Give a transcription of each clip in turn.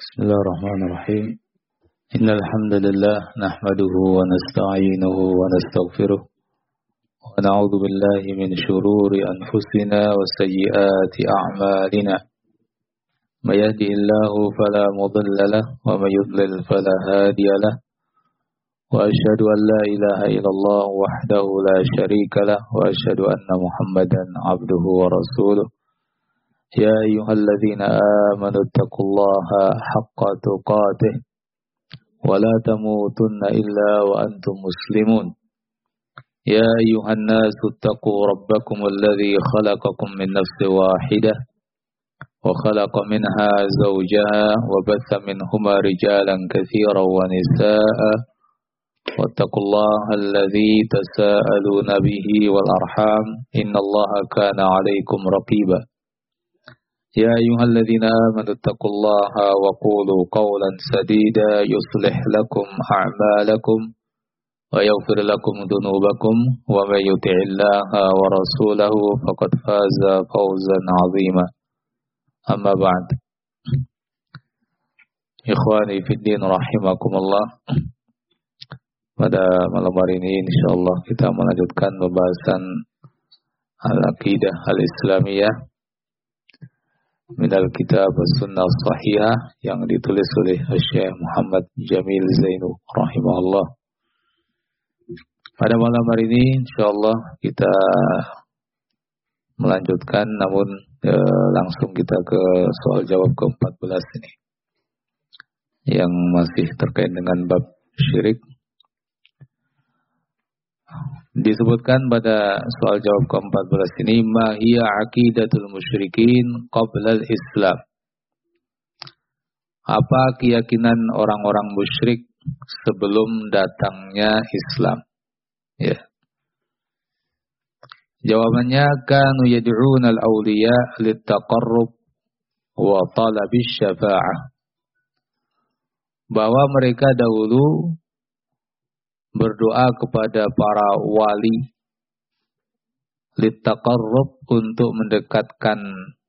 Bismillahirrahmanirrahim. Innal hamdalillah nahmaduhu wa nasta'inuhu wa nastaghfiruh wa na'udzu billahi min shururi anfusina wa sayyiati a'malina. May yahdihillahu fala mudilla lahu wa may yudlil fala hadiya lahu. Wa asyhadu an la ilaha illallah wahdahu la syarika lahu wa asyhadu anna Muhammadan 'abduhu wa rasuluh. يا أيها الذين آمنوا اتقوا الله حق تقاته ولا تموتن إلا وأنتم مسلمون يا أيها الناس اتقوا ربكم الذي خلقكم من نفس واحدة وخلق منها زوجها وبث منهما رجالا كثيرا ونساء واتقوا الله الذي تساءلون به والأرحام إن الله كان عليكم رقيبا يا أيها الذين آمنوا اتقوا الله وقولوا قولا سديدا يصلح لكم أعمالكم ويغفر لكم ذنوبكم ومن يطع الله ورسوله فقد فاز فوزا عظيما أما بعد إخواني في الدين رحمكم الله. Pada malam hari ini insyaallah kita melanjutkan pembahasan Al-Aqidah Al-Islamiyah Minal Kitab Sunnah Sahihah yang ditulis oleh Syekh Muhammad Jamil Zainu rahimahullah. Pada malam hari ini insyaallah kita melanjutkan, namun langsung kita ke soal jawab ke-14 ini yang masih terkait dengan bab syirik. Disebutkan pada soal jawab ke-14 ini, ma hiya aqidatul musyrikin qabla al-Islam. Apa keyakinan orang-orang musyrik sebelum datangnya Islam? Ya. Jawabannya, kanu yad'una al-awliya lit-taqarrub wa talabish syafa'ah. Bahwa mereka dahulu berdoa kepada para wali littaqarrub, untuk mendekatkan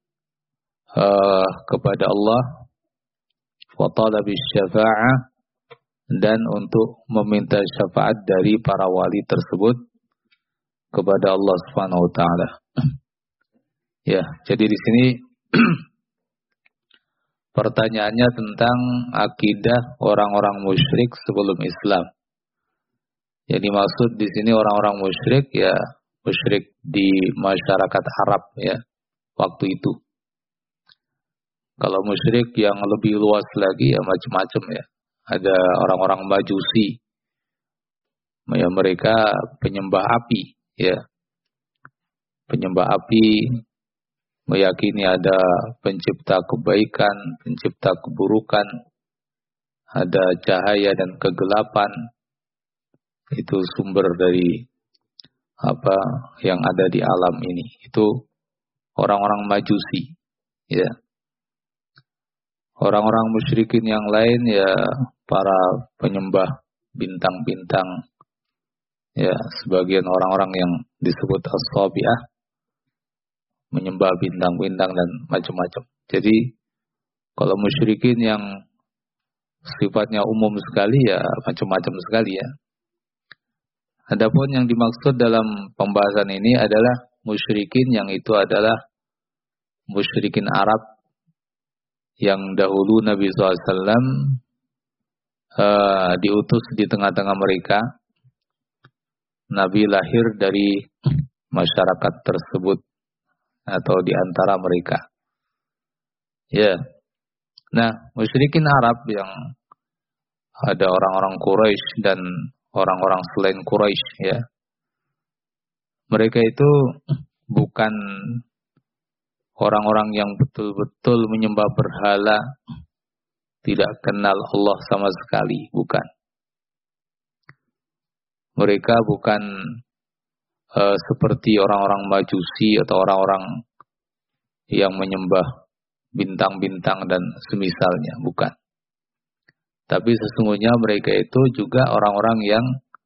kepada Allah, wa talabis syafa'ah, dan untuk meminta syafaat dari para wali tersebut kepada Allah Subhanahu wa taala. Ya, jadi di sini pertanyaannya tentang akidah orang-orang musyrik sebelum Islam. Yang dimaksud di sini orang-orang musyrik, ya musyrik di masyarakat Arab ya waktu itu. Kalau musyrik yang lebih luas lagi ya macam-macam ya. Ada orang-orang Majusi, ya mereka penyembah api ya. Penyembah api, meyakini ada pencipta kebaikan, pencipta keburukan, ada cahaya dan kegelapan. Itu sumber dari apa yang ada di alam ini. Itu orang-orang Majusi ya. Orang-orang musyrikin yang lain ya para penyembah bintang-bintang ya, sebagian orang-orang yang disebut as-sabi'ah menyembah bintang-bintang dan macam-macam. Jadi kalau musyrikin yang sifatnya umum sekali ya macam-macam sekali ya. Adapun yang dimaksud dalam pembahasan ini adalah musyrikin yang itu adalah musyrikin Arab yang dahulu Nabi SAW diutus di tengah-tengah mereka. Nabi lahir dari masyarakat tersebut atau di antara mereka. Ya. Nah, musyrikin Arab yang ada orang-orang Quraisy dan orang-orang selain Quraisy ya. Mereka itu bukan orang-orang yang betul-betul menyembah berhala, tidak kenal Allah sama sekali, bukan. Mereka bukan seperti orang-orang Majusi atau orang-orang yang menyembah bintang-bintang dan semisalnya, bukan. Tapi sesungguhnya mereka itu juga orang-orang yang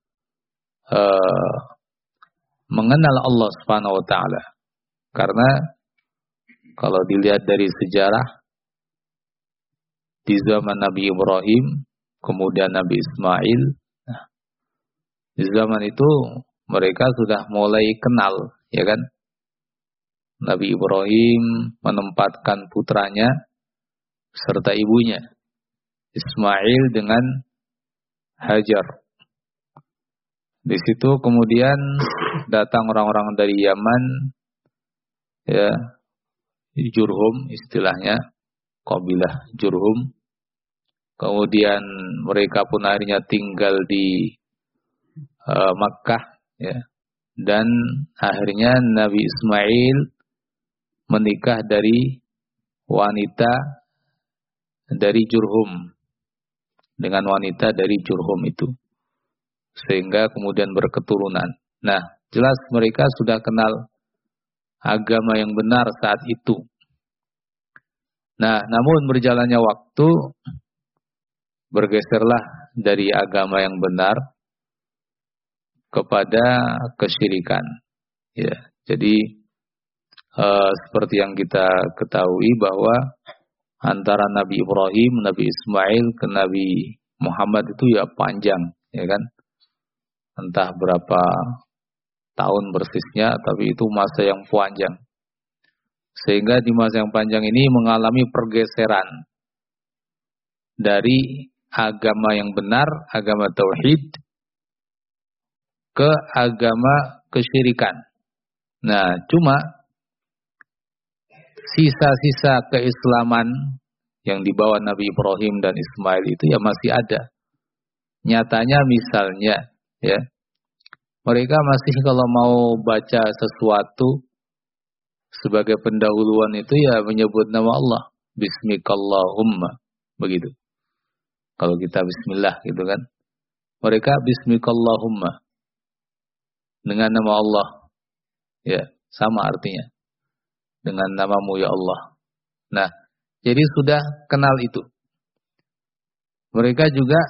mengenal Allah Subhanahu wa taala. Karena kalau dilihat dari sejarah, di zaman Nabi Ibrahim, kemudian Nabi Ismail. Nah, di zaman itu mereka sudah mulai kenal, ya kan? Nabi Ibrahim menempatkan putranya serta ibunya Ismail dengan Hajar. Di situ kemudian datang orang-orang dari Yaman, ya, Jurhum istilahnya, kabilah Jurhum. Kemudian mereka pun akhirnya tinggal di Makkah, ya. Dan akhirnya Nabi Ismail menikah dari wanita dari Jurhum, dengan wanita dari Jurhum itu, sehingga kemudian berketurunan. Nah, jelas mereka sudah kenal agama yang benar saat itu. Nah, namun berjalannya waktu, bergeserlah dari agama yang benar kepada kesyirikan. Ya, jadi seperti yang kita ketahui bahwa antara Nabi Ibrahim, Nabi Ismail ke Nabi Muhammad itu ya panjang, ya kan? Entah berapa tahun persisnya, tapi itu masa yang panjang. Sehingga di masa yang panjang ini mengalami pergeseran dari agama yang benar, agama tauhid, ke agama kesyirikan. Nah, cuma sisa-sisa keislaman yang dibawa Nabi Ibrahim dan Ismail itu ya masih ada. Nyatanya misalnya, ya, mereka masih kalau mau baca sesuatu sebagai pendahuluan itu ya menyebut nama Allah, Bismikallahumma, begitu. Kalau kita Bismillah gitu kan, mereka Bismikallahumma, dengan nama Allah, ya sama artinya, dengan namamu ya Allah. Nah, jadi sudah kenal itu. Mereka juga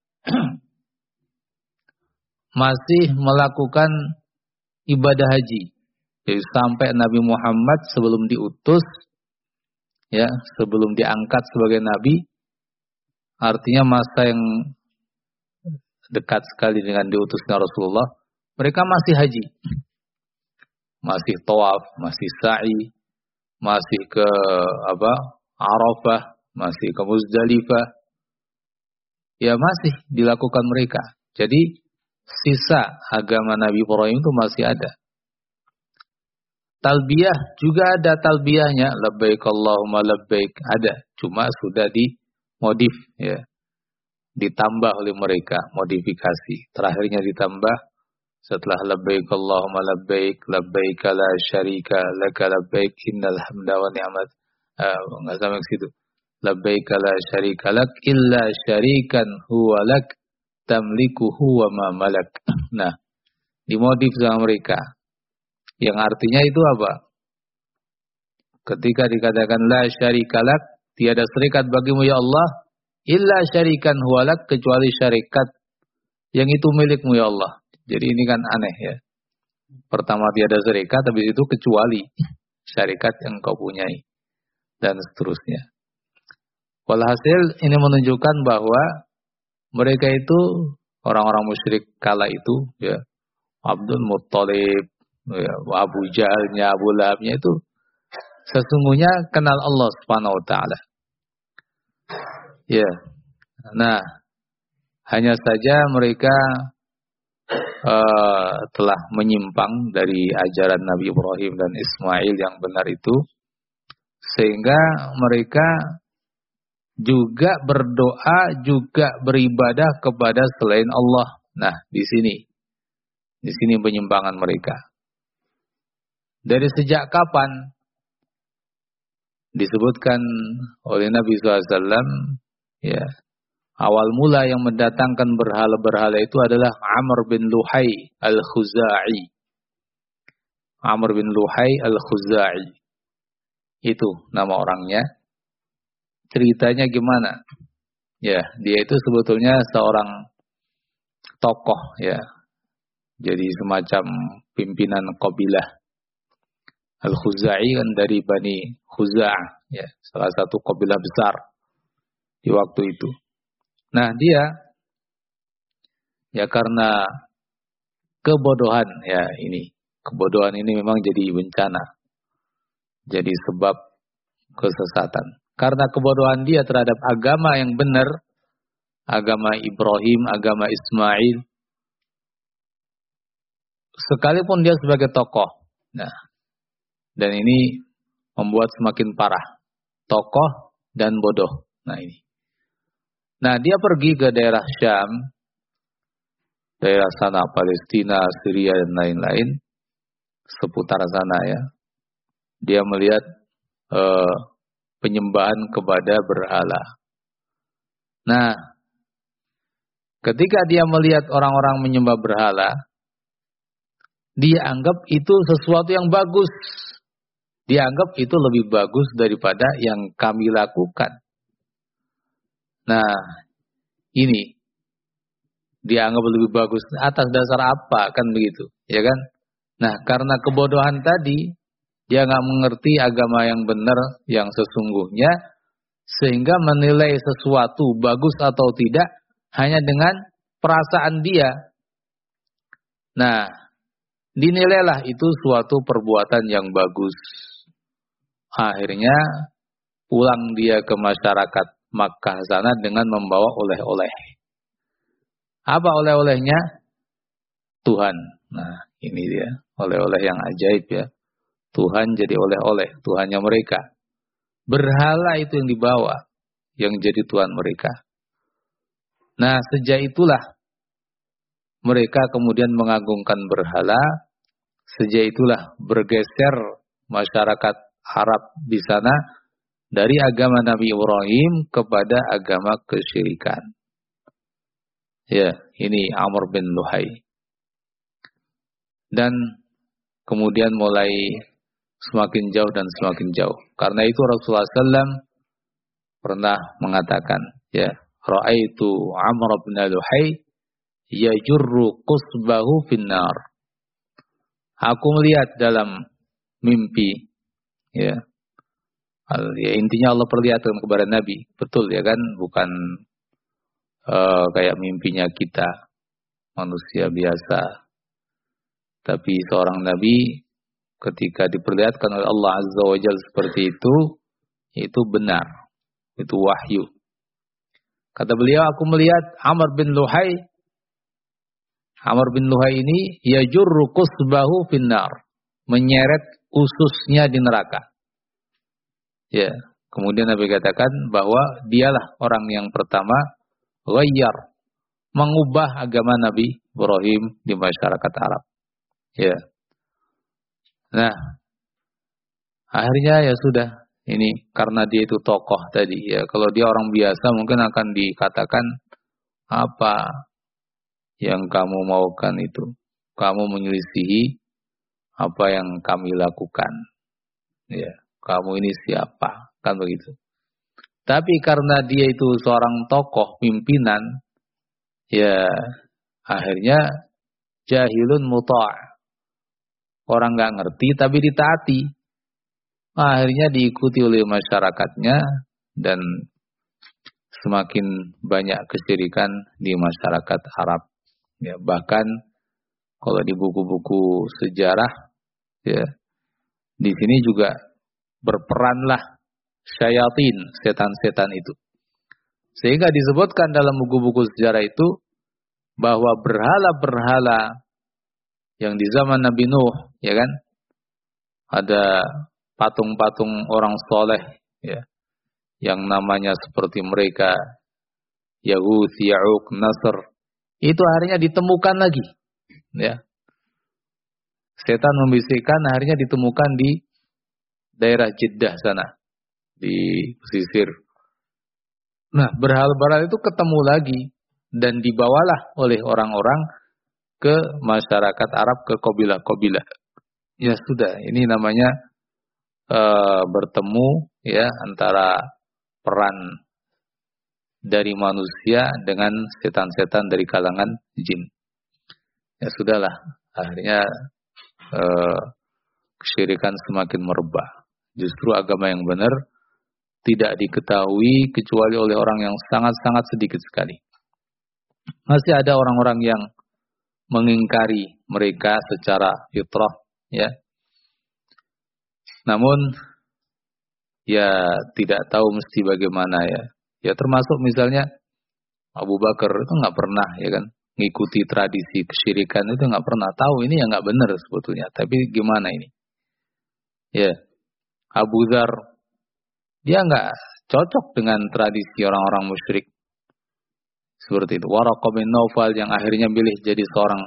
masih melakukan ibadah haji. Jadi sampai Nabi Muhammad sebelum diutus, ya, sebelum diangkat sebagai nabi, artinya masa yang dekat sekali dengan diutusnya Rasulullah, mereka masih haji. Masih tawaf, masih sa'i, masih ke Arafah, masih ke Muzdalifah. Ya masih dilakukan mereka. Jadi sisa agama Nabi Ibrahim itu masih ada. Talbiyah juga ada talbiyahnya, labbaik Allahumma labbaik, ada. Cuma sudah dimodif, ya. Ditambah oleh mereka, modifikasi. Terakhirnya ditambah setelah labbaik Allahumma labbaik, labbaik la syarika laka labbaik, innal hamda wa ni'mat. Enggak sampai ke situ. Labbaik la syarika lak illa syarikan huwa lak tamlikuhu wa ma malak. Nah, dimodif sama mereka. Yang artinya itu apa? Ketika dikatakan la syarika lak, tiada syarikat bagimu ya Allah, illa syarikan huwa lak, kecuali syarikat yang itu milikmu ya Allah. Jadi ini kan aneh, ya. Pertama tiada syarikat, habis itu kecuali syarikat yang kau punyai, dan seterusnya. Walhasil ini menunjukkan bahwa mereka itu orang-orang musyrik kala itu, ya, Abdul Muttalib, ya, Abu Jahalnya, Abu Lahabnya itu sesungguhnya kenal Allah Subhanahu wa taala. Ya. Nah, hanya saja mereka telah menyimpang dari ajaran Nabi Ibrahim dan Ismail yang benar itu, sehingga mereka juga berdoa, juga beribadah kepada selain Allah. Nah, di sini penyimpangan mereka. Dari sejak kapan disebutkan oleh Nabi SAW, ya, awal mula yang mendatangkan berhala-berhala itu adalah Amr bin Luhai al-Khuzai. Amr bin Luhai al-Khuzai. Itu nama orangnya. Ceritanya gimana? Ya, dia itu sebetulnya seorang tokoh, ya. Jadi semacam pimpinan kabilah. Al-Khuzai kan dari Bani Khuza'ah, ya, salah satu kabilah besar di waktu itu. Nah, dia ya karena kebodohan ya ini. Kebodohan ini memang jadi bencana. Jadi sebab kesesatan. Karena kebodohan dia terhadap agama yang benar, agama Ibrahim, agama Ismail, sekalipun dia sebagai tokoh. Nah, dan ini membuat semakin parah. Tokoh dan bodoh. Nah, ini. Nah, dia pergi ke daerah Syam, daerah sana Palestina, Syria dan lain-lain, seputar sana ya. Dia melihat penyembahan kepada berhala. Nah, ketika dia melihat orang-orang menyembah berhala, dia anggap itu sesuatu yang bagus. Dia anggap itu lebih bagus daripada yang kami lakukan. Nah, ini dia anggap lebih bagus atas dasar apa, kan begitu, ya kan? Nah, karena kebodohan tadi, dia nggak mengerti agama yang benar, yang sesungguhnya, sehingga menilai sesuatu bagus atau tidak hanya dengan perasaan dia. Nah, dinilailah itu suatu perbuatan yang bagus. Akhirnya pulang dia ke masyarakat Makkah sana dengan membawa oleh-oleh. Apa oleh-olehnya? Tuhan. Nah, ini dia oleh-oleh yang ajaib ya. Tuhan jadi oleh-oleh, Tuhannya mereka. Berhala itu yang dibawa, yang jadi Tuhan mereka. Nah, sejak itulah mereka kemudian mengagungkan berhala. Sejak itulah bergeser masyarakat Arab di sana dari agama Nabi Ibrahim kepada agama kesyirikan. Ya, ini Amr bin Luhai. Dan kemudian mulai semakin jauh dan semakin jauh. Karena itu Rasulullah SAW pernah mengatakan, ya, Ra'aitu Amr bin Luhai yajurru qusbahu finnar. Aku melihat dalam mimpi, ya. Ya, intinya Allah perlihatkan kepada Nabi, betul ya kan, bukan kayak mimpinya kita manusia biasa. Tapi seorang Nabi ketika diperlihatkan oleh Allah Azza wa Jalla seperti itu benar, itu wahyu. Kata beliau, aku melihat Amr bin Luhai. Amr bin Luhai ini yajurru qusbahu finnar, menyeret ususnya di neraka. Ya, kemudian Nabi katakan bahwa dialah orang yang pertama ghayyar, mengubah agama Nabi Ibrahim di masyarakat Arab. Ya. Nah, akhirnya ya sudah, ini karena dia itu tokoh tadi ya. Kalau dia orang biasa mungkin akan dikatakan apa yang kamu maukan itu. Kamu menyelisihi apa yang kami lakukan. Ya. Kamu ini siapa? Kan begitu. Tapi karena dia itu seorang tokoh, pimpinan, ya akhirnya jahilun muta'. Orang nggak ngerti tapi ditaati. Akhirnya diikuti oleh masyarakatnya dan semakin banyak kesyirikan di masyarakat Arab. Ya, bahkan kalau di buku-buku sejarah, ya di sini juga berperanlah syayatin, setan-setan itu. Sehingga disebutkan dalam buku-buku sejarah itu bahwa berhala-berhala yang di zaman Nabi Nuh, ya kan, ada patung-patung orang soleh, ya, yang namanya seperti mereka, Yahud, Ya'uq, Nasr, itu akhirnya ditemukan lagi, ya. Setan membisikkan, akhirnya ditemukan di daerah Jeddah sana, di pesisir. Nah, berhala-berhala itu ketemu lagi dan dibawalah oleh orang-orang ke masyarakat Arab, ke kabilah-kabilah. Ya sudah, ini namanya bertemu ya antara peran dari manusia dengan setan-setan dari kalangan jin. Ya sudahlah, akhirnya kesyirikan semakin merebak. Justru agama yang benar tidak diketahui kecuali oleh orang yang sangat-sangat sedikit sekali. Masih ada orang-orang yang mengingkari mereka secara fitrah, ya. Namun ya tidak tahu mesti bagaimana ya. Ya termasuk misalnya Abu Bakar itu nggak pernah ya kan ngikuti tradisi kesyirikan, itu nggak pernah tahu ini yang nggak benar sebetulnya. Tapi gimana ini? Ya, Abu Dzar dia nggak cocok dengan tradisi orang-orang musyrik seperti itu. Waraqah bin Naufal yang akhirnya pilih jadi seorang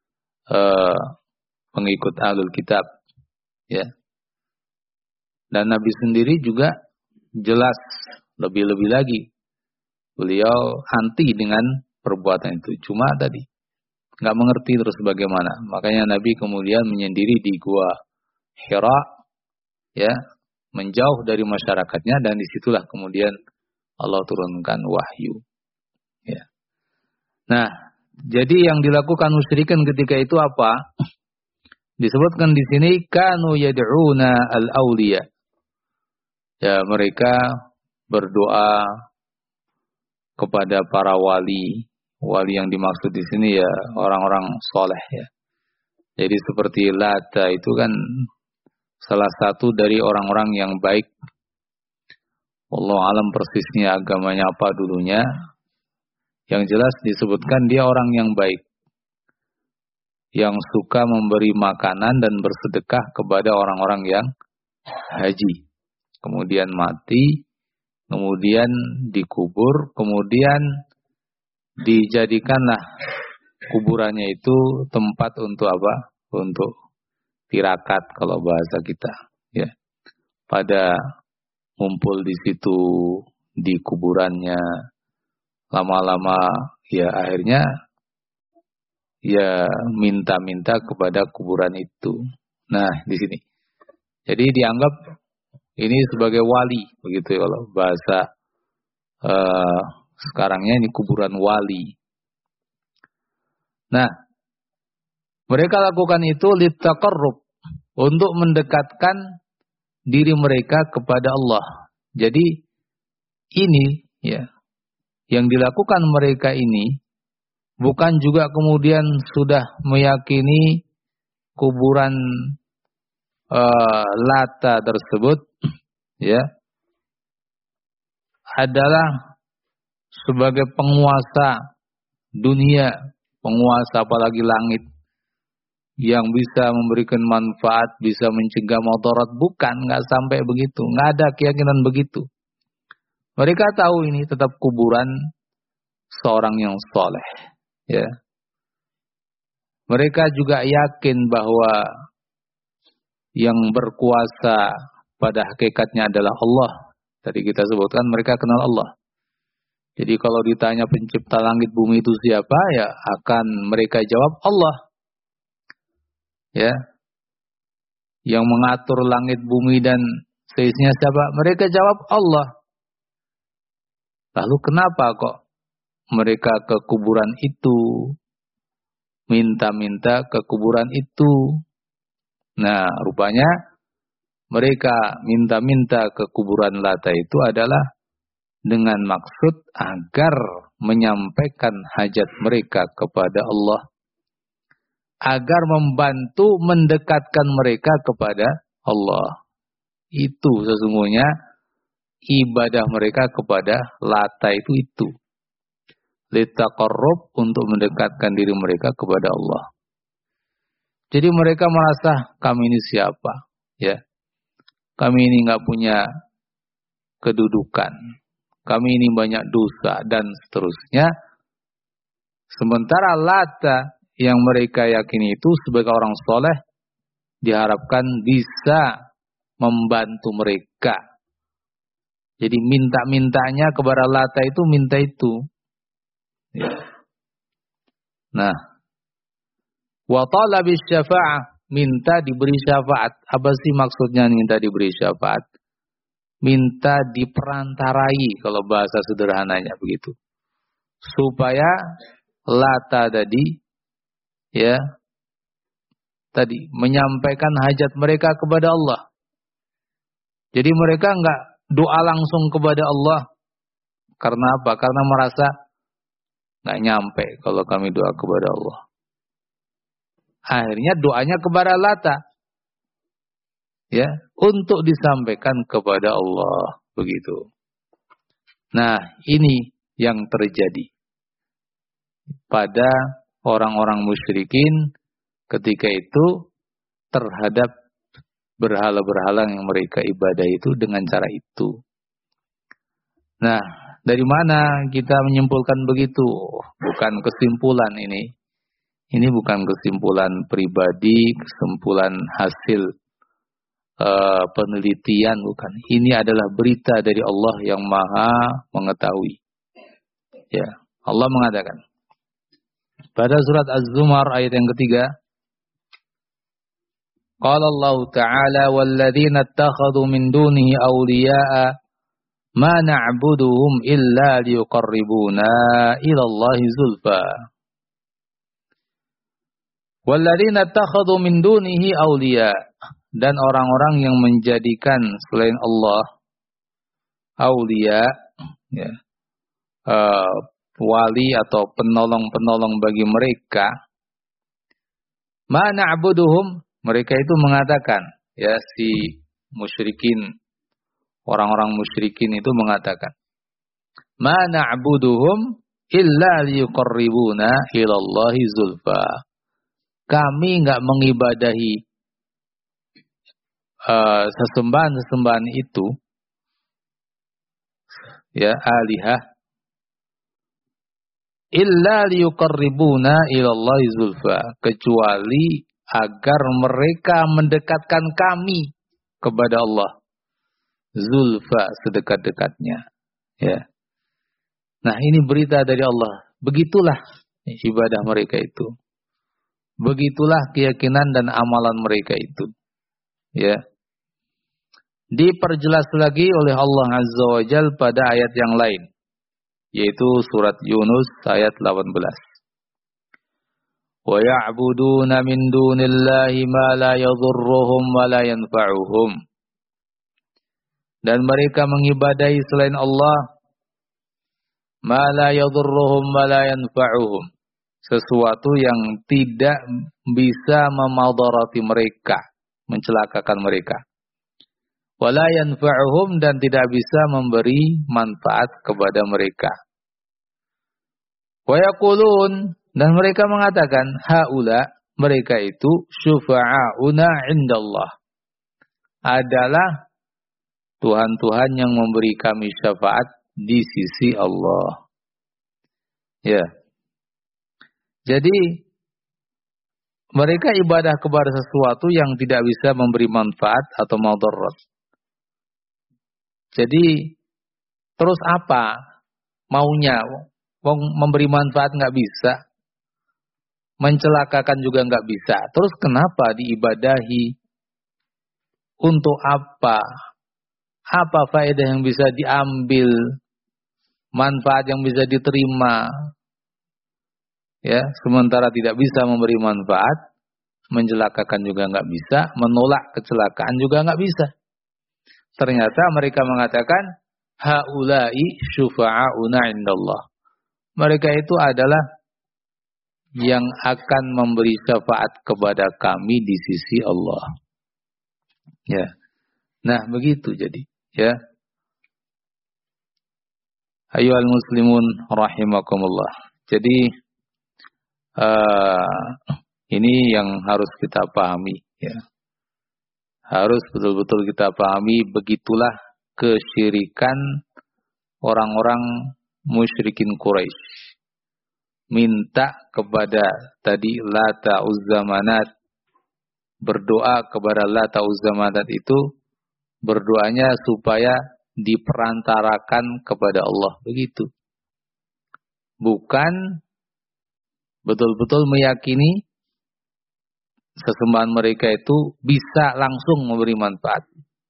pengikut Ahlul Kitab, ya. Dan Nabi sendiri juga jelas lebih-lebih lagi beliau anti dengan perbuatan itu. Cuma tadi nggak mengerti terus bagaimana. Makanya Nabi kemudian menyendiri di gua Hira, ya, menjauh dari masyarakatnya, dan disitulah kemudian Allah turunkan wahyu. Ya. Nah, jadi yang dilakukan musyrikin ketika itu apa? Disebutkan di sini kanu yad'una al-awliya. Ya, mereka berdoa kepada para wali. Wali yang dimaksud di sini ya orang-orang soleh ya. Jadi seperti Lata itu kan salah satu dari orang-orang yang baik. Allah alam persisnya agamanya apa dulunya. Yang jelas disebutkan dia orang yang baik, yang suka memberi makanan dan bersedekah kepada orang-orang yang haji. Kemudian mati, kemudian dikubur, kemudian dijadikanlah kuburannya itu tempat untuk apa? Untuk tirakat kalau bahasa kita, ya. Pada ngumpul di situ di kuburannya, lama-lama ya akhirnya ya minta-minta kepada kuburan itu. Nah, di sini. Jadi dianggap ini sebagai wali, begitu ya kalau bahasa sekarangnya ini kuburan wali. Nah, mereka lakukan itu litaqarrub, untuk mendekatkan diri mereka kepada Allah. Jadi ini ya yang dilakukan mereka ini bukan juga kemudian sudah meyakini kuburan Lata tersebut ya adalah sebagai penguasa dunia, penguasa apalagi langit, yang bisa memberikan manfaat, bisa mencegah mudarat. Bukan, nggak sampai begitu, nggak ada keyakinan begitu. Mereka tahu ini tetap kuburan seorang yang soleh, ya. Mereka juga yakin bahwa yang berkuasa pada hakikatnya adalah Allah. Tadi kita sebutkan mereka kenal Allah. Jadi kalau ditanya pencipta langit bumi itu siapa, ya akan mereka jawab Allah. Ya. Yang mengatur langit bumi dan seisinya siapa? Mereka jawab Allah. Lalu kenapa kok mereka ke kuburan itu, minta-minta ke kuburan itu? Nah, rupanya mereka minta-minta ke kuburan Lata itu adalah dengan maksud agar menyampaikan hajat mereka kepada Allah, agar membantu mendekatkan mereka kepada Allah. Itu sesungguhnya ibadah mereka kepada Lata itu. Litaqarrub, untuk mendekatkan diri mereka kepada Allah. Jadi mereka merasa kami ini siapa, ya? Kami ini nggak punya kedudukan, kami ini banyak dosa dan seterusnya. Sementara Lata yang mereka yakini itu sebagai orang soleh diharapkan bisa membantu mereka. Jadi minta-mintanya kepada Lata itu minta itu. Ya. Nah, wa talabis syafa'ah, minta diberi syafaat. Apa sih maksudnya minta diberi syafaat? Minta diperantarai kalau bahasa sederhananya begitu. Supaya Lata tadi ya tadi menyampaikan hajat mereka kepada Allah. Jadi mereka enggak doa langsung kepada Allah. Karena apa? Karena merasa nggak nyampe kalau kami doa kepada Allah. Akhirnya doanya kepada Lata. Ya, untuk disampaikan kepada Allah. Begitu. Nah, ini yang terjadi pada orang-orang musyrikin ketika itu terhadap berhala-berhala yang mereka ibadah itu dengan cara itu. Nah, dari mana kita menyimpulkan begitu? Bukan kesimpulan ini. Ini bukan kesimpulan pribadi, kesimpulan hasil penelitian, bukan. Ini adalah berita dari Allah yang Maha mengetahui. Ya, Allah mengatakan pada surat Az-Zumar ayat yang ketiga, qala Allah Ta'ala walladzina ittakhadhu min dunihi awliya'a ma na'buduhum illa liyuqarribuna ila Allahi zulfa. Walladzina ittakhadhu min dunihi awliya, dan orang-orang yang menjadikan selain Allah awliya, ya, wali atau penolong-penolong bagi mereka. Ma na'buduhum, mereka itu mengatakan, ya, si musyrikin, orang-orang musyrikin itu mengatakan, ma na'buduhum illa liyuqarribuna ilallahi zulfa. Kami enggak mengibadahi sesembahan-sesembahan itu, ya, alihah, illa liyuqarribuna ilallahi zulfa, kecuali agar mereka mendekatkan kami kepada Allah. Zulfa, sedekat-dekatnya. Ya. Nah, ini berita dari Allah. Begitulah ibadah mereka itu. Begitulah keyakinan dan amalan mereka itu. Ya. Diperjelas lagi oleh Allah Azza wa Jalla pada ayat yang lain, yaitu surat Yunus ayat 18. Wa ya'buduna min dunillahi ma la yadhurruhum wa la yanfa'uhum. Dan mereka mengibadahi selain Allah ma la yadhurruhum wa la yanfa'uhum, sesuatu yang tidak bisa memadarati mereka, mencelakakan mereka. Wa la yanfa'uhum, dan tidak bisa memberi manfaat kepada mereka. Wa yaqulun, dan mereka mengatakan, haula, mereka itu syufa'auna indallah, adalah Tuhan-Tuhan yang memberi kami syafaat di sisi Allah. Ya. Jadi mereka ibadah kepada sesuatu yang tidak bisa memberi manfaat atau madarat. Jadi terus apa maunya? Memberi manfaat nggak bisa, mencelakakan juga nggak bisa. Terus kenapa diibadahi? Untuk apa? Apa faedah yang bisa diambil? Manfaat yang bisa diterima? Ya, sementara tidak bisa memberi manfaat, mencelakakan juga nggak bisa, menolak kecelakaan juga nggak bisa. Ternyata mereka mengatakan, haula'i syufa'auna indallah. Mereka itu adalah yang akan memberi syafaat kepada kami di sisi Allah. Ya. Nah, begitu jadi, ya. Ayyuhal muslimun rahimakumullah. Jadi ini yang harus kita pahami, ya. Harus betul-betul kita pahami, begitulah kesyirikan orang-orang musyrikin Quraisy. Minta kepada tadi Lata Uzza Manat, berdoa kepada Lata Uzza Manat itu, berdoanya supaya diperantarakan kepada Allah, begitu. Bukan betul-betul meyakini sesembahan mereka itu bisa langsung memberi manfaat.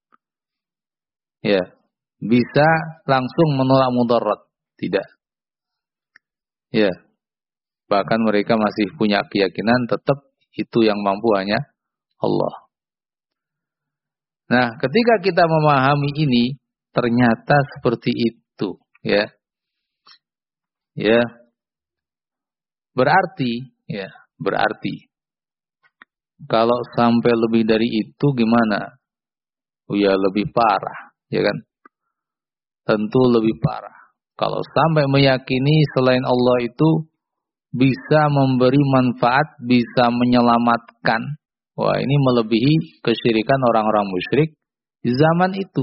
Ya, bisa langsung menolak mudarat, tidak. Ya. Bahkan mereka masih punya keyakinan tetap itu yang mampu hanya Allah. Nah, ketika kita memahami ini, ternyata seperti itu, ya. Ya. Berarti kalau sampai lebih dari itu gimana? Oh ya, lebih parah, ya kan? Tentu lebih parah. Kalau sampai meyakini selain Allah itu bisa memberi manfaat, bisa menyelamatkan. Wah, ini melebihi kesyirikan orang-orang musyrik di zaman itu.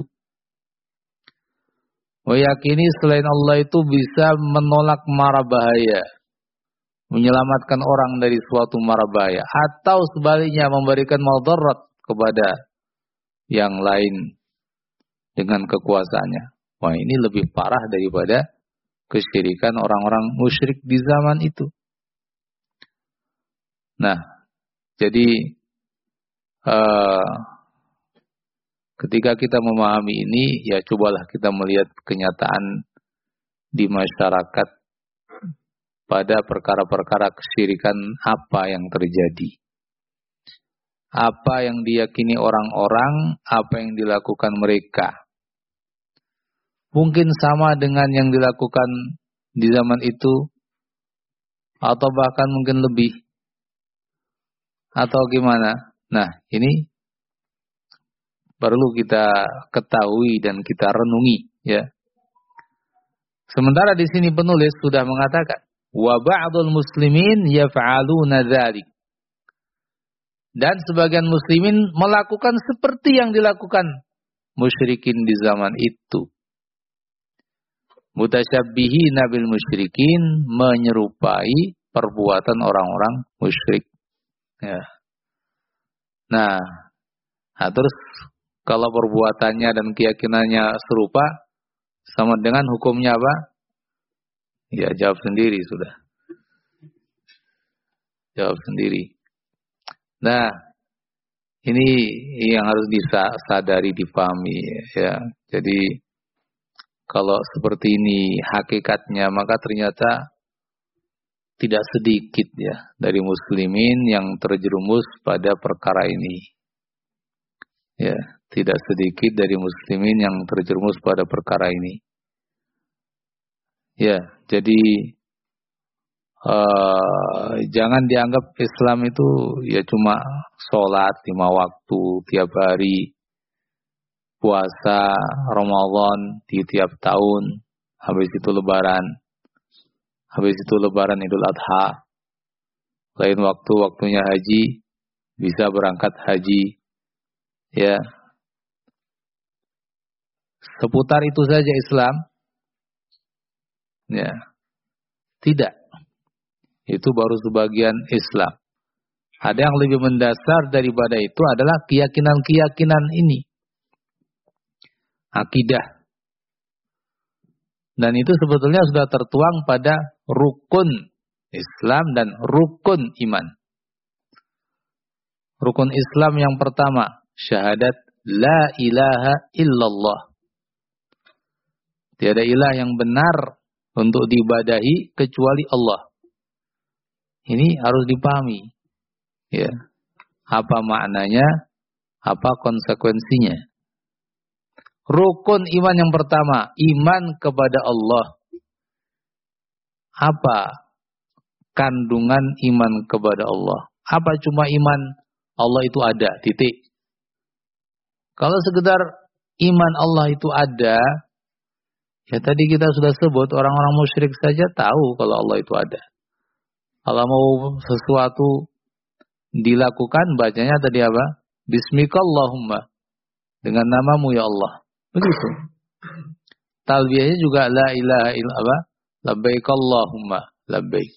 Meyakini selain Allah itu bisa menolak mara bahaya, menyelamatkan orang dari suatu mara bahaya, atau sebaliknya memberikan madarat kepada yang lain dengan kekuasaannya. Wah, ini lebih parah daripada kesyirikan orang-orang musyrik di zaman itu. Nah, jadi ketika kita memahami ini, ya cobalah kita melihat kenyataan di masyarakat pada perkara-perkara kesyirikan apa yang terjadi. Apa yang diyakini orang-orang, apa yang dilakukan mereka. Mungkin sama dengan yang dilakukan di zaman itu, atau bahkan mungkin lebih. Atau gimana? Nah, ini perlu kita ketahui dan kita renungi, ya. Sementara di sini penulis sudah mengatakan, wa ba'dul muslimin yaf'aluna dzalik. Dan sebagian muslimin melakukan seperti yang dilakukan musyrikin di zaman itu. Mutasyabbihin bil musyrikin, menyerupai perbuatan orang-orang musyrik. Ya. Nah, terus kalau perbuatannya dan keyakinannya serupa, sama dengan hukumnya apa? Ya, jawab sendiri sudah. Jawab sendiri. Nah, ini yang harus disadari, dipahami, ya. Jadi kalau seperti ini hakikatnya, maka ternyata tidak sedikit ya dari muslimin yang terjerumus pada perkara ini. Ya, tidak sedikit dari muslimin yang terjerumus pada perkara ini. Ya, jadi jangan dianggap Islam itu ya cuma sholat 5 waktu tiap hari, puasa Ramadan di tiap tahun, habis itu Lebaran Idul Adha, lain waktu waktunya haji, bisa berangkat haji, ya. Seputar itu saja Islam, ya. Tidak. Itu baru sebagian Islam. Ada yang lebih mendasar daripada itu adalah keyakinan-keyakinan ini. Akidah. Dan itu sebetulnya sudah tertuang pada rukun Islam dan rukun iman. Rukun Islam yang pertama, syahadat la ilaha illallah. Tiada ilah yang benar untuk diibadahi kecuali Allah. Ini harus dipahami. Ya. Apa maknanya? Apa konsekuensinya? Rukun iman yang pertama, iman kepada Allah. Apa kandungan iman kepada Allah? Apa cuma iman Allah itu ada, titik. Kalau sekedar iman Allah itu ada, ya tadi kita sudah sebut, orang-orang musyrik saja tahu kalau Allah itu ada. Kalau mau sesuatu dilakukan, bacanya tadi apa? Bismikallahumma. Dengan namamu ya Allah. Begitu. Talbiyahnya juga la ilaha illallah, labbaik Allahumma, labbaik.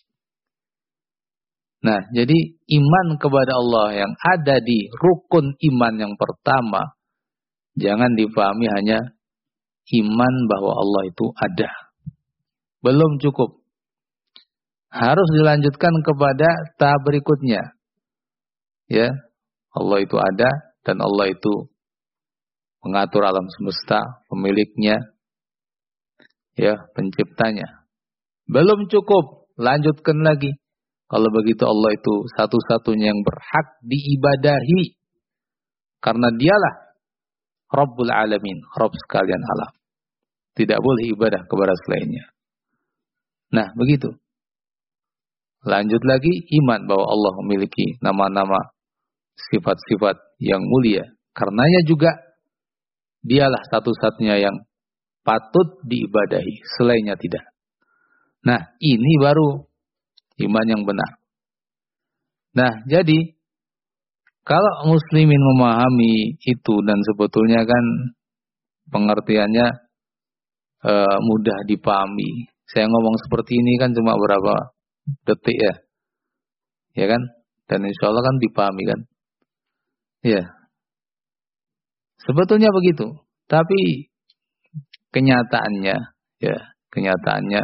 Nah, jadi iman kepada Allah yang ada di rukun iman yang pertama, jangan dipahami hanya iman bahwa Allah itu ada. Belum cukup. Harus dilanjutkan kepada tahap berikutnya. Ya, Allah itu ada dan Allah itu mengatur alam semesta, pemiliknya, ya, penciptanya. Belum cukup, lanjutkan lagi. Kalau begitu Allah itu satu-satunya yang berhak diibadahi. Karena dialah Rabbul Alamin, Rabb sekalian alam. Tidak boleh ibadah kepada selainnya. Nah, begitu. Lanjut lagi, iman bahwa Allah memiliki nama-nama, sifat-sifat yang mulia. Karenanya juga dialah satu-satunya yang patut diibadahi, selainnya tidak. Nah, ini baru iman yang benar. Nah, jadi kalau muslimin memahami itu, dan sebetulnya kan pengertiannya mudah dipahami. Saya ngomong seperti ini kan cuma berapa detik ya, ya kan? Dan insya Allah kan dipahami kan? Ya, sebetulnya begitu. Tapi kenyataannya, ya, kenyataannya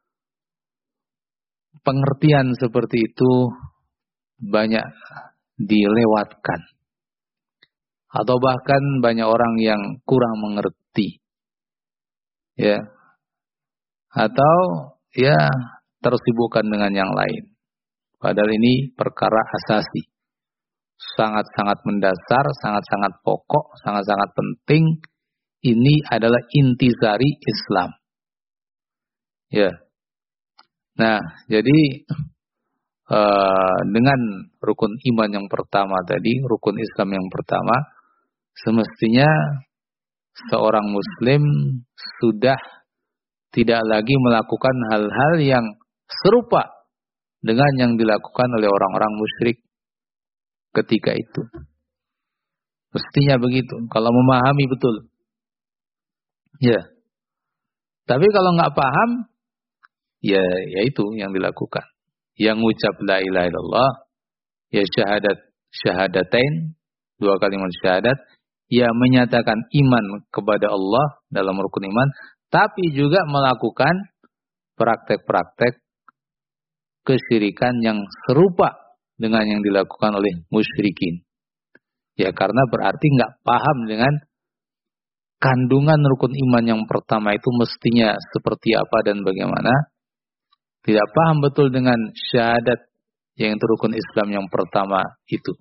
pengertian seperti itu banyak dilewatkan, atau bahkan banyak orang yang kurang mengerti, ya, atau ya tersibukkan dengan yang lain. Padahal ini perkara asasi, sangat-sangat mendasar, sangat-sangat pokok, sangat-sangat penting. Ini adalah intisari Islam. Ya. Nah, jadi dengan rukun iman yang pertama tadi, rukun Islam yang pertama, semestinya seorang muslim sudah tidak lagi melakukan hal-hal yang serupa dengan yang dilakukan oleh orang-orang musyrik ketika itu. Mestinya begitu, kalau memahami betul. Ya. Tapi kalau nggak paham, ya itu yang dilakukan. Yang ucap la ilaha illallah, ya syahadatain, 2 kalimat syahadat, ya menyatakan iman kepada Allah dalam rukun iman, tapi juga melakukan praktek-praktek kesyirikan yang serupa dengan yang dilakukan oleh musyrikin. Ya karena berarti nggak paham dengan kandungan rukun iman yang pertama itu mestinya seperti apa dan bagaimana. Tidak paham betul dengan syahadat yang itu rukun Islam yang pertama itu.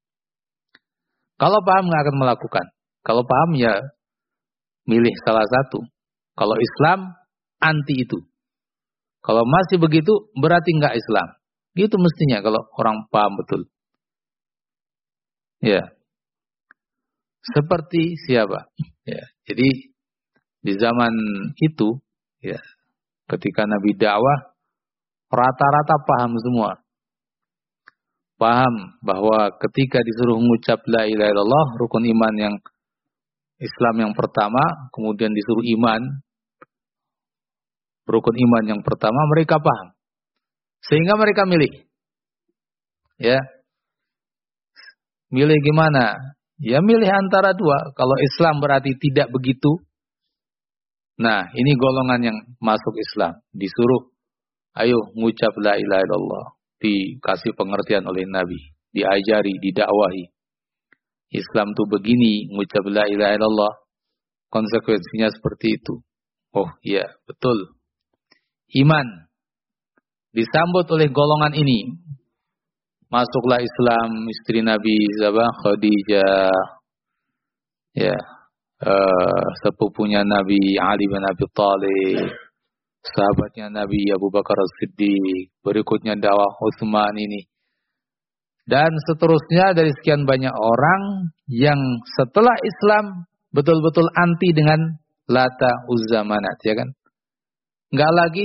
Kalau paham nggak akan melakukan. Kalau paham ya milih salah satu. Kalau Islam anti itu. Kalau masih begitu berarti nggak Islam. Gitu mestinya kalau orang paham betul. Ya. Seperti siapa? Ya. Jadi di zaman itu ya ketika Nabi dakwah rata-rata paham semua. Paham bahwa ketika disuruh mengucap la ilaha illallah, rukun iman yang Islam yang pertama, kemudian disuruh iman, rukun iman yang pertama, mereka paham. Sehingga mereka milih. Ya. Milih gimana? Ya milih antara dua. Kalau Islam berarti tidak begitu. Nah, ini golongan yang masuk Islam. Disuruh ayo ngucap la ilaha illallah, dikasih pengertian oleh Nabi, diajari, didakwahi. Islam tuh begini, ngucap la ilaha illallah, konsekuensinya seperti itu. Oh iya, betul. Iman disambut oleh golongan ini. Masuklah Islam, istri Nabi Khadijah, ya, sepupunya Nabi Ali bin Abi Thalib, sahabatnya Nabi Abu Bakar As-Siddiq, berikutnya dakwah Utsman ini. Dan seterusnya dari sekian banyak orang yang setelah Islam betul-betul anti dengan Lata, Uzza, Manat, ya kan? Enggak lagi,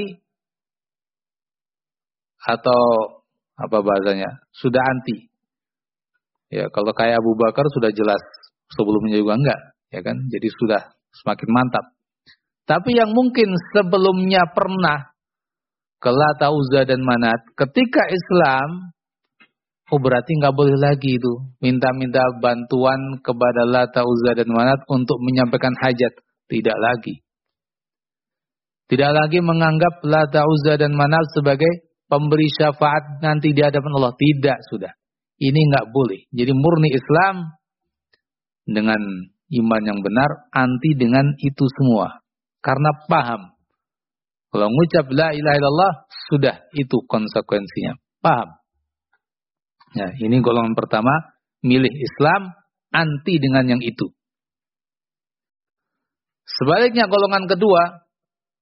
atau apa bahasanya, sudah anti. Ya, kalau kayak Abu Bakar sudah jelas, sebelumnya juga enggak, ya kan? Jadi sudah semakin mantap. Tapi yang mungkin sebelumnya pernah ke Lata, Uzza dan Manat, ketika Islam, oh berarti nggak boleh lagi itu minta-minta bantuan kepada Lata, Uzza dan Manat untuk menyampaikan hajat. Tidak lagi. Tidak lagi menganggap Lata, Uzza dan Manat sebagai pemberi syafaat nanti di hadapan Allah. Tidak, sudah. Ini nggak boleh. Jadi murni Islam dengan iman yang benar, anti dengan itu semua. Karena paham. Kalau mengucap la ilaha illallah, sudah itu konsekuensinya. Paham. Ya, ini golongan pertama, milih Islam, anti dengan yang itu. Sebaliknya golongan kedua,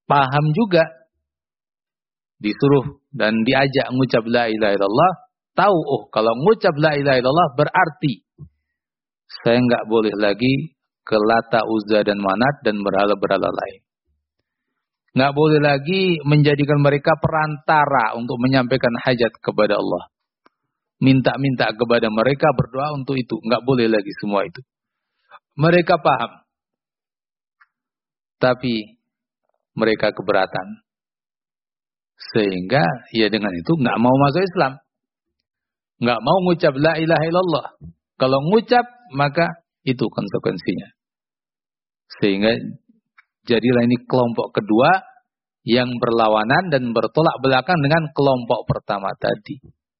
paham juga, disuruh dan diajak ngucap la ilaha illallah, tahu kalau ngucap la ilaha illallah berarti saya nggak boleh lagi ke Lata, Uzza dan Manat dan berhala-berhala lain. Nggak boleh lagi menjadikan mereka perantara untuk menyampaikan hajat kepada Allah. Minta-minta kepada mereka, berdoa untuk itu. Nggak boleh lagi semua itu. Mereka paham. Tapi mereka keberatan. Sehingga ya dengan itu nggak mau masuk Islam. Nggak mau ngucap la ilaha illallah. Kalau ngucap maka itu konsekuensinya. Sehingga jadilah ini kelompok kedua yang berlawanan dan bertolak belakang dengan kelompok pertama tadi.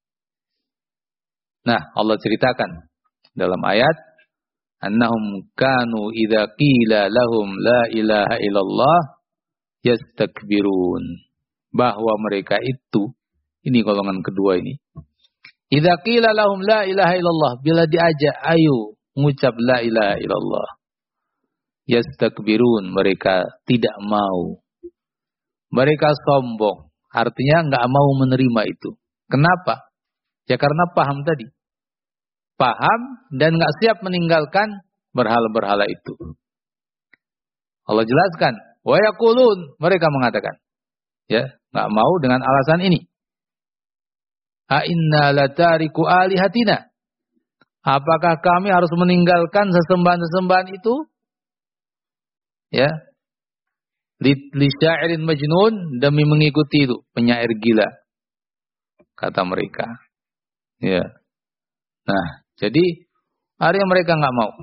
Nah, Allah ceritakan dalam ayat, annahum kanu idza qila lahum la ilaha illallah yastakbirun. Bahwa mereka itu, ini golongan kedua ini. Idza qila lahum la ilaha illallah, bila diajak ayo mengucap la ilaha illallah, yastakbirun, mereka tidak mau. Mereka sombong, artinya enggak mau menerima itu. Kenapa? Ya karena paham tadi. Paham dan enggak siap meninggalkan berhala-berhala itu. Allah jelaskan, wa yaqulun, mereka mengatakan, ya, enggak mau dengan alasan ini. A inna latariku alihatina. Apakah kami harus meninggalkan sesembahan-sesembahan itu? Ya, li syairin majnun, demi mengikuti itu penyair gila, kata mereka. Ya, nah jadi akhirnya mereka nggak mau.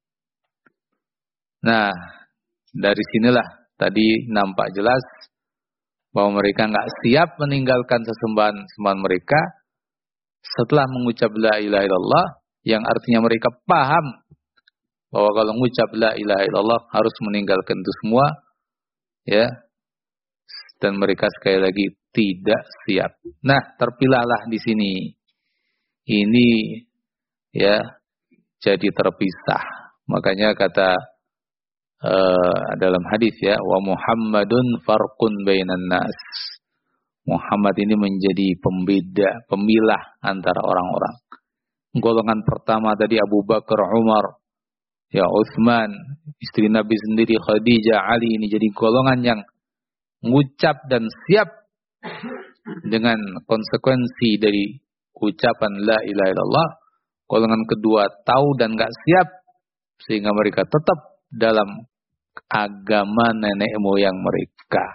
Nah dari sinilah tadi nampak jelas bahwa mereka nggak siap meninggalkan sesembahan mereka setelah mengucap la ilaha illallah, yang artinya mereka paham bahwa kalau mengucap la ilaha illallah harus meninggalkan itu semua, ya, dan mereka sekali lagi tidak siap. Nah, terpilahlah di sini. Ini, ya, jadi terpisah. Makanya kata dalam hadis, ya, wa Muhammadun farqun bainan nas. Muhammad ini menjadi pembeda, pemilah antara orang-orang. Golongan pertama tadi Abu Bakar, Umar, ya, Utsman, istri Nabi sendiri Khadijah, Ali, ini jadi golongan yang mengucap dan siap dengan konsekuensi dari ucapan la ilaha illallah. Golongan kedua tahu dan enggak siap, sehingga mereka tetap dalam agama nenek moyang mereka.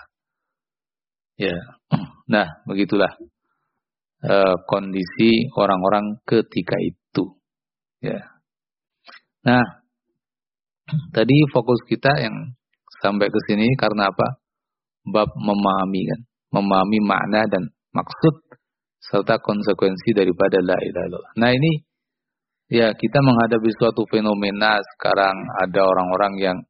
Ya. Nah, begitulah kondisi orang-orang ketika itu. Ya. Nah, tadi fokus kita yang sampai ke sini karena apa? Bab memahami, kan, memahami makna dan maksud serta konsekuensi daripada la ilaha illallah. Nah, ini ya kita menghadapi suatu fenomena sekarang, ada orang-orang yang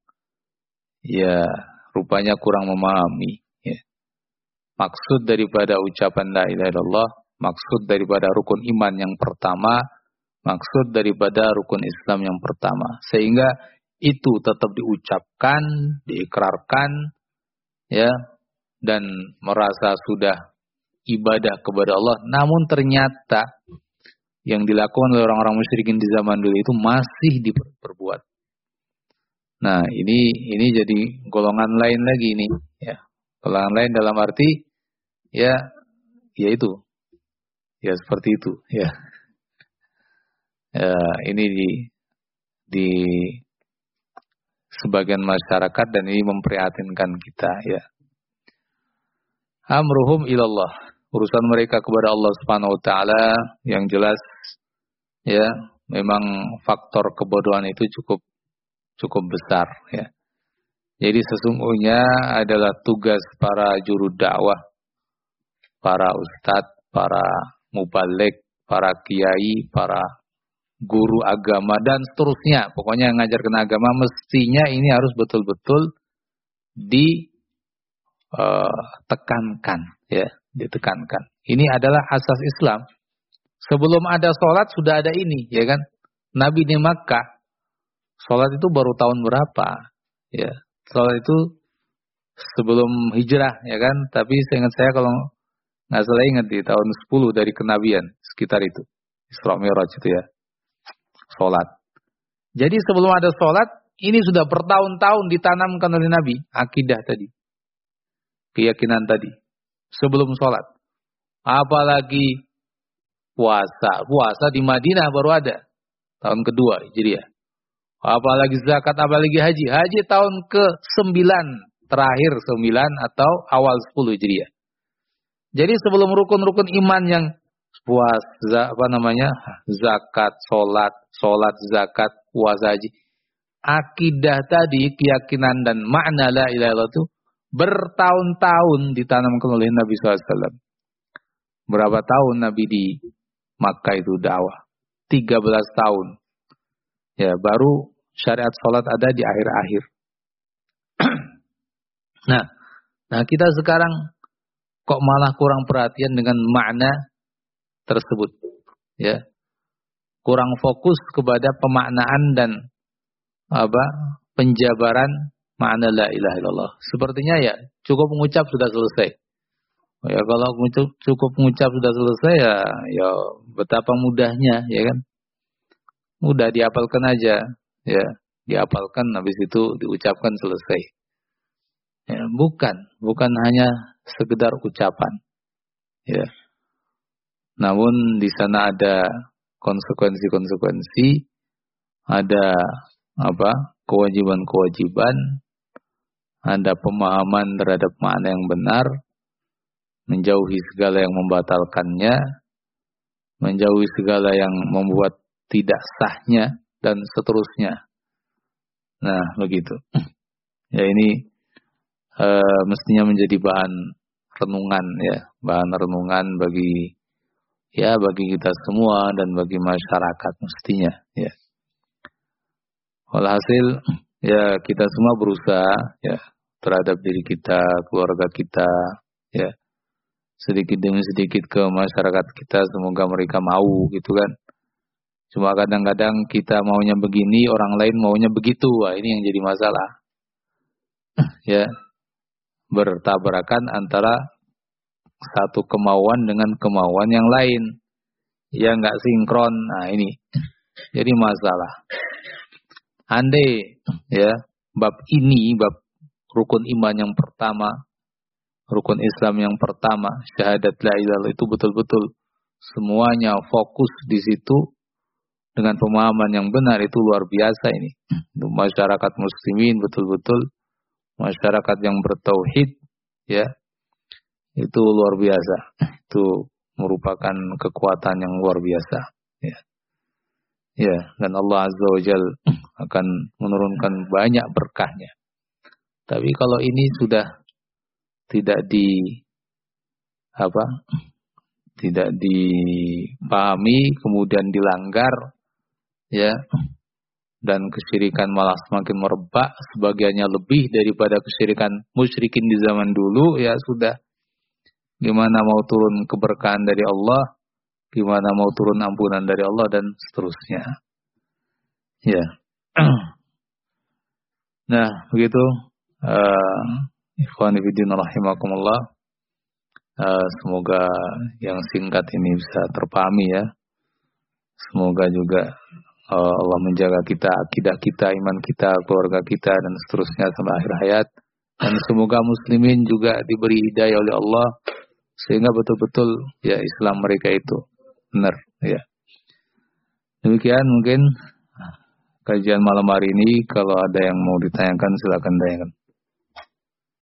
ya rupanya kurang memahami, ya, maksud daripada ucapan la ilaha illallah, maksud daripada rukun iman yang pertama, maksud daripada rukun Islam yang pertama, sehingga itu tetap diucapkan, diikrarkan, ya, dan merasa sudah ibadah kepada Allah, namun ternyata yang dilakukan oleh orang-orang musyrikin di zaman dulu itu masih diperbuat. Nah, ini jadi golongan lain lagi ini, ya. Golongan lain dalam arti ya itu. Ya seperti itu, ya. Ini di sebagian masyarakat, dan ini memprihatinkan kita, ya. Amruhum ilallah, urusan mereka kepada Allah Subhanahu wa taala, yang jelas ya memang faktor kebodohan itu cukup besar, ya. Jadi sesungguhnya adalah tugas para juru dakwah, para ustadz, para mubaligh, para kiai, para guru agama dan seterusnya. Pokoknya yang ngajarkan agama mestinya ini harus betul-betul ditekankan, ya, ditekankan. Ini adalah asas Islam. Sebelum ada sholat sudah ada ini, ya kan? Nabi di Makkah, sholat itu baru tahun berapa? Ya, sholat itu sebelum hijrah, ya kan? Tapi seingat saya kalau nggak salah ingat di tahun 10 dari kenabian, sekitar itu. Isra Mi'raj itu ya. Sholat. Jadi sebelum ada sholat, ini sudah bertahun-tahun ditanamkan oleh Nabi. Akidah tadi. Keyakinan tadi. Sebelum sholat. Apalagi puasa. Puasa di Madinah baru ada. Tahun kedua Hijriah. Apalagi zakat, apalagi haji. Haji tahun ke-9. Terakhir 9 atau awal 10 Hijriah. Jadi sebelum rukun-rukun iman yang puasa, zakat, sholat, zakat, puasa, haji. Akidah tadi, keyakinan dan makna la ilaha illallah itu bertahun-tahun ditanamkan oleh Nabi SAW. Berapa tahun Nabi di Makkah itu dakwah? 13 tahun. Ya, baru syariat sholat ada di akhir-akhir. Nah kita sekarang kok malah kurang perhatian dengan makna tersebut. Ya. Kurang fokus kepada pemaknaan dan penjabaran makna la ilaha illallah. Sepertinya ya cukup mengucap sudah selesai. Ya kalau cukup mengucap sudah selesai ya betapa mudahnya, ya kan? Mudah dihafalkan aja, ya. Dihafalkan habis itu diucapkan selesai. Ya, bukan hanya sekedar ucapan. Ya. Namun di sana ada konsekuensi-konsekuensi, ada kewajiban-kewajiban, ada pemahaman terhadap makna yang benar, menjauhi segala yang membatalkannya, menjauhi segala yang membuat tidak sahnya, dan seterusnya. Nah, begitu. Ya ini mestinya menjadi bahan renungan, ya, bahan renungan bagi kita semua dan bagi masyarakat mestinya, ya. Walhasil ya kita semua berusaha ya terhadap diri kita, keluarga kita, ya. Sedikit demi sedikit ke masyarakat kita, semoga mereka mau gitu kan. Cuma kadang-kadang kita maunya begini, orang lain maunya begitu. Wah, ini yang jadi masalah. Ya. Bertabrakan antara satu kemauan dengan kemauan yang lain. Ya enggak sinkron. Nah, ini jadi masalah. Andai ya bab rukun iman yang pertama, rukun Islam yang pertama, syahadat la ilaha illallah itu betul-betul semuanya fokus di situ dengan pemahaman yang benar, itu luar biasa ini. Masyarakat muslimin betul-betul masyarakat yang bertauhid, ya. Itu luar biasa. Itu merupakan kekuatan yang luar biasa, ya. Ya, dan Allah Azza wa Jalla akan menurunkan banyak berkahnya. Tapi kalau ini sudah tidak dipahami, kemudian dilanggar, ya, dan kesyirikan malah semakin merebak, sebagiannya lebih daripada kesyirikan musyrikin di zaman dulu, ya sudah. Gimana mau turun keberkahan dari Allah, gimana mau turun ampunan dari Allah, dan seterusnya. Ya. Nah, begitu. Ikhwani fiddin rahimakumullah. Semoga yang singkat ini bisa terpahami, ya. Semoga juga Allah menjaga kita, akidah kita, iman kita, keluarga kita, dan seterusnya sampai akhir hayat. Dan semoga muslimin juga diberi hidayah oleh Allah, sehingga betul-betul ya Islam mereka itu benar, ya. Demikian mungkin kajian malam hari ini. Kalau ada yang mau ditanyakan silakan tanyakan.